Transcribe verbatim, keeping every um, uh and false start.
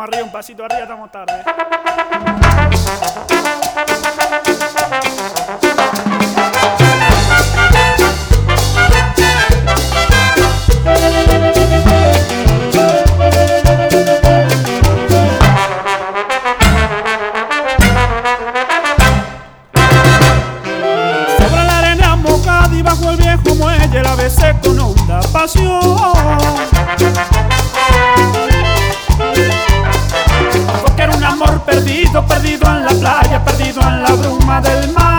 Vamos arriba, un pasito arriba, estamos tarde. Sobre la arena mojada y bajo el viejo muelle la besé con honda pasión. Porque era un amor perdido, perdido en la playa, perdido en la bruma del mar.